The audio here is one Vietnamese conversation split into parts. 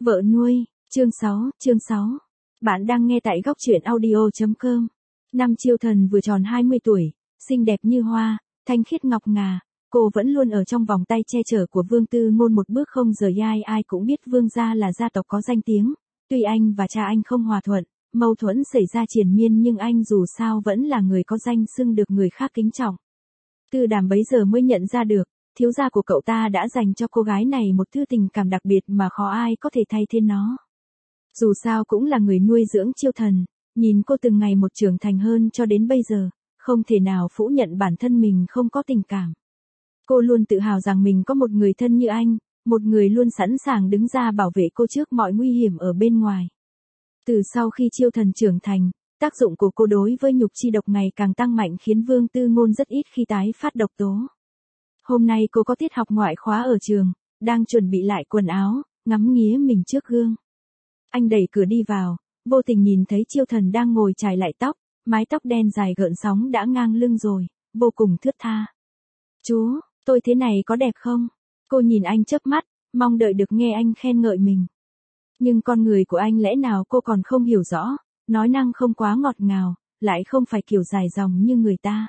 Vợ nuôi, chương 6. Bạn đang nghe tại góc truyện audio.com. Năm Chiêu Thần vừa tròn 20 tuổi, xinh đẹp như hoa, thanh khiết ngọc ngà, cô vẫn luôn ở trong vòng tay che chở của Vương Tư Ngôn một bước không rời. Ai cũng biết Vương gia là gia tộc có danh tiếng, tuy anh và cha anh không hòa thuận, mâu thuẫn xảy ra triền miên nhưng anh dù sao vẫn là người có danh xưng được người khác kính trọng. Tư Đàm bấy giờ mới nhận ra được, thiếu gia của cậu ta đã dành cho cô gái này một thứ tình cảm đặc biệt mà khó ai có thể thay thế nó. Dù sao cũng là người nuôi dưỡng Chiêu Thần, nhìn cô từng ngày một trưởng thành hơn cho đến bây giờ, không thể nào phủ nhận bản thân mình không có tình cảm. Cô luôn tự hào rằng mình có một người thân như anh, một người luôn sẵn sàng đứng ra bảo vệ cô trước mọi nguy hiểm ở bên ngoài. Từ sau khi Chiêu Thần trưởng thành, tác dụng của cô đối với nhục chi độc ngày càng tăng mạnh khiến Vương Tư Ngôn rất ít khi tái phát độc tố. Hôm nay cô có tiết học ngoại khóa ở trường, đang chuẩn bị lại quần áo, ngắm nghía mình trước gương. Anh đẩy cửa đi vào, vô tình nhìn thấy Chiêu Thần đang ngồi chải lại tóc, mái tóc đen dài gợn sóng đã ngang lưng rồi, vô cùng thướt tha. Chú, tôi thế này có đẹp không? Cô nhìn anh chớp mắt, mong đợi được nghe anh khen ngợi mình. Nhưng con người của anh lẽ nào cô còn không hiểu rõ, nói năng không quá ngọt ngào, lại không phải kiểu dài dòng như người ta.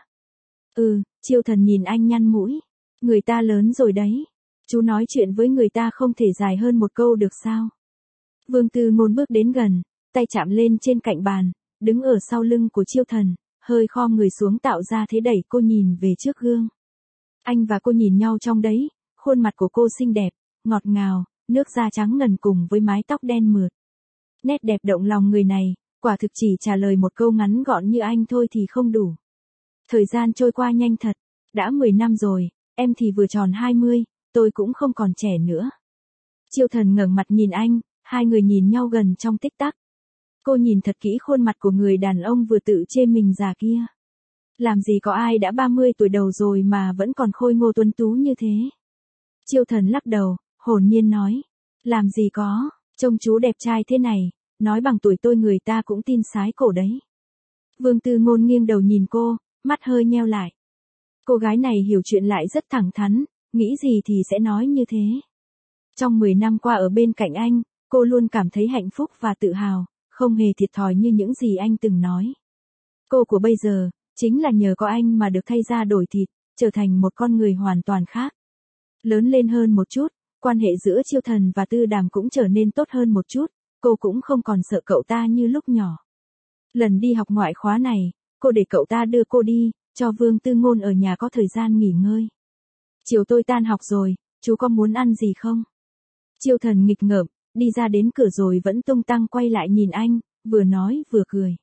Chiêu Thần nhìn anh nhăn mũi. Người ta lớn rồi đấy. Chú nói chuyện với người ta không thể dài hơn một câu được sao? Vương Tư Ngôn bước đến gần, tay chạm lên trên cạnh bàn, đứng ở sau lưng của Chiêu Thần, hơi khom người xuống tạo ra thế đẩy cô nhìn về trước gương. Anh và cô nhìn nhau trong đấy, khuôn mặt của cô xinh đẹp, ngọt ngào, nước da trắng ngần cùng với mái tóc đen mượt. Nét đẹp động lòng người này, quả thực chỉ trả lời một câu ngắn gọn như anh thôi thì không đủ. Thời gian trôi qua nhanh thật, đã 10 năm rồi. Em thì vừa tròn 20, tôi cũng không còn trẻ nữa. Chiêu Thần ngẩng mặt nhìn anh, hai người nhìn nhau gần trong tích tắc. Cô nhìn thật kỹ khuôn mặt của người đàn ông vừa tự chê mình già kia. Làm gì có ai đã 30 tuổi đầu rồi mà vẫn còn khôi ngô tuấn tú như thế. Chiêu Thần lắc đầu, hồn nhiên nói. Làm gì có, trông chú đẹp trai thế này, nói bằng tuổi tôi người ta cũng tin sái cổ đấy. Vương Tư Ngôn nghiêng đầu nhìn cô, mắt hơi nheo lại. Cô gái này hiểu chuyện lại rất thẳng thắn, nghĩ gì thì sẽ nói như thế. Trong 10 năm qua ở bên cạnh anh, cô luôn cảm thấy hạnh phúc và tự hào, không hề thiệt thòi như những gì anh từng nói. Cô của bây giờ, chính là nhờ có anh mà được thay da đổi thịt, trở thành một con người hoàn toàn khác. Lớn lên hơn một chút, quan hệ giữa Chiêu Thần và Tư Đàm cũng trở nên tốt hơn một chút, cô cũng không còn sợ cậu ta như lúc nhỏ. Lần đi học ngoại khóa này, cô để cậu ta đưa cô đi, cho Vương Tư Ngôn ở nhà có thời gian nghỉ ngơi. Chiều tôi tan học rồi, chú có muốn ăn gì không? Chiêu Thần nghịch ngợm, đi ra đến cửa rồi vẫn tung tăng quay lại nhìn anh, vừa nói vừa cười.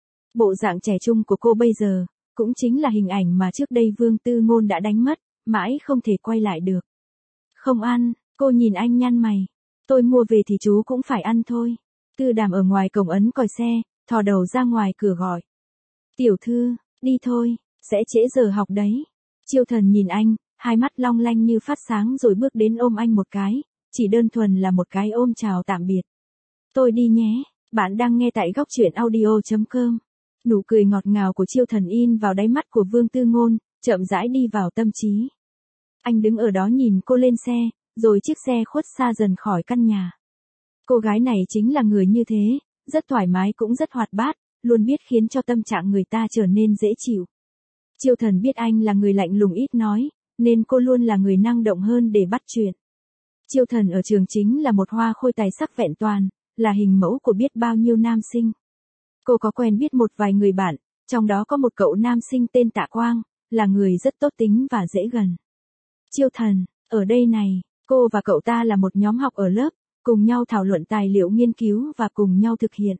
Bộ dạng trẻ trung của cô bây giờ, cũng chính là hình ảnh mà trước đây Vương Tư Ngôn đã đánh mất, mãi không thể quay lại được. Không ăn, cô nhìn anh nhăn mày. Tôi mua về thì chú cũng phải ăn thôi. Tư Đàm ở ngoài cổng ấn còi xe, thò đầu ra ngoài cửa gọi. Tiểu thư, đi thôi. Sẽ trễ giờ học đấy. Chiêu Thần nhìn anh, hai mắt long lanh như phát sáng rồi bước đến ôm anh một cái, chỉ đơn thuần là một cái ôm chào tạm biệt. Tôi đi nhé, bạn đang nghe tại góc truyện audio.com. Nụ cười ngọt ngào của Chiêu Thần in vào đáy mắt của Vương Tư Ngôn, chậm rãi đi vào tâm trí. Anh đứng ở đó nhìn cô lên xe, rồi chiếc xe khuất xa dần khỏi căn nhà. Cô gái này chính là người như thế, rất thoải mái cũng rất hoạt bát, luôn biết khiến cho tâm trạng người ta trở nên dễ chịu. Chiêu Thần biết anh là người lạnh lùng ít nói, nên cô luôn là người năng động hơn để bắt chuyện. Chiêu Thần ở trường chính là một hoa khôi tài sắc vẹn toàn, là hình mẫu của biết bao nhiêu nam sinh. Cô có quen biết một vài người bạn, trong đó có một cậu nam sinh tên Tạ Quang, là người rất tốt tính và dễ gần. Chiêu Thần, ở đây này, cô và cậu ta là một nhóm học ở lớp, cùng nhau thảo luận tài liệu nghiên cứu và cùng nhau thực hiện.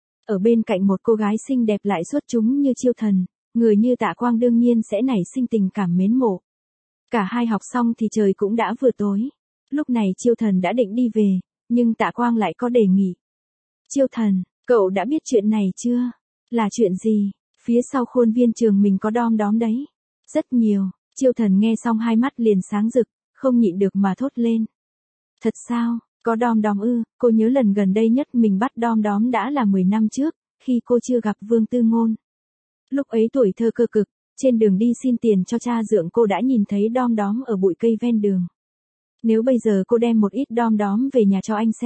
Ở bên cạnh một cô gái xinh đẹp lại xuất chúng như Chiêu Thần. Người như Tạ Quang đương nhiên sẽ nảy sinh tình cảm mến mộ. Cả hai học xong thì trời cũng đã vừa tối. Lúc này Chiêu Thần đã định đi về, nhưng Tạ Quang lại có đề nghị. Chiêu Thần, cậu đã biết chuyện này chưa? Là chuyện gì? Phía sau khuôn viên trường mình có đom đóm đấy. Rất nhiều. Chiêu Thần nghe xong hai mắt liền sáng rực, không nhịn được mà thốt lên. Thật sao? Có đom đóm ư? Cô nhớ lần gần đây nhất mình bắt đom đóm đã là 10 năm trước, khi cô chưa gặp Vương Tư Ngôn. Lúc ấy tuổi thơ cơ cực, trên đường đi xin tiền cho cha dượng cô đã nhìn thấy đom đóm ở bụi cây ven đường. Nếu bây giờ cô đem một ít đom đóm về nhà cho anh xem,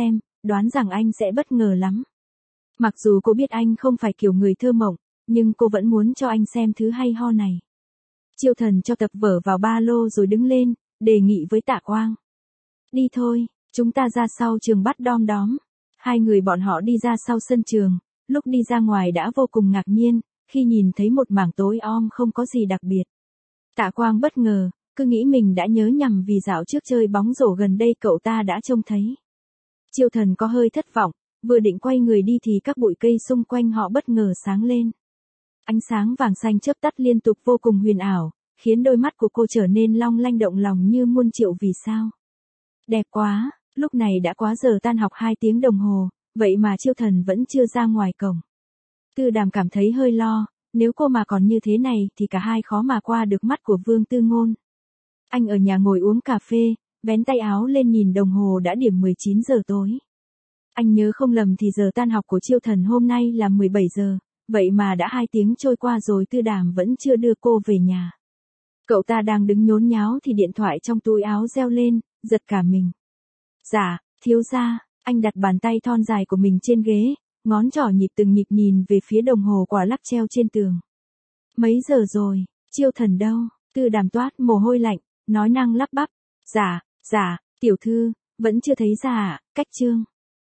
đoán rằng anh sẽ bất ngờ lắm. Mặc dù cô biết anh không phải kiểu người thơ mộng, nhưng cô vẫn muốn cho anh xem thứ hay ho này. Chiêu Thần cho tập vở vào ba lô rồi đứng lên, đề nghị với Tạ Quang. Đi thôi, chúng ta ra sau trường bắt đom đóm. Hai người bọn họ đi ra sau sân trường, lúc đi ra ngoài đã vô cùng ngạc nhiên, khi nhìn thấy một mảng tối om không có gì đặc biệt. Tạ Quang bất ngờ, cứ nghĩ mình đã nhớ nhầm vì dạo trước chơi bóng rổ gần đây cậu ta đã trông thấy. Chiêu Thần có hơi thất vọng, vừa định quay người đi thì các bụi cây xung quanh họ bất ngờ sáng lên. Ánh sáng vàng xanh chớp tắt liên tục vô cùng huyền ảo, khiến đôi mắt của cô trở nên long lanh động lòng như muôn triệu vì sao. Đẹp quá, lúc này đã quá giờ tan học 2 tiếng đồng hồ, vậy mà Chiêu Thần vẫn chưa ra ngoài cổng. Tư Đàm cảm thấy hơi lo, nếu cô mà còn như thế này thì cả hai khó mà qua được mắt của Vương Tư Ngôn. Anh ở nhà ngồi uống cà phê, vén tay áo lên nhìn đồng hồ đã điểm 19 giờ tối. Anh nhớ không lầm thì giờ tan học của Chiêu Thần hôm nay là 17 giờ, vậy mà đã 2 tiếng trôi qua rồi Tư Đàm vẫn chưa đưa cô về nhà. Cậu ta đang đứng nhốn nháo thì điện thoại trong túi áo reo lên, giật cả mình. Dạ, thiếu gia, anh đặt bàn tay thon dài của mình trên ghế, ngón trỏ nhịp từng nhịp nhìn về phía đồng hồ quả lắc treo trên tường. Mấy giờ rồi, Chiêu Thần đâu? Tư Đàm toát mồ hôi lạnh, nói năng lắp bắp. Dạ, tiểu thư, vẫn chưa thấy ra ạ, cách chương.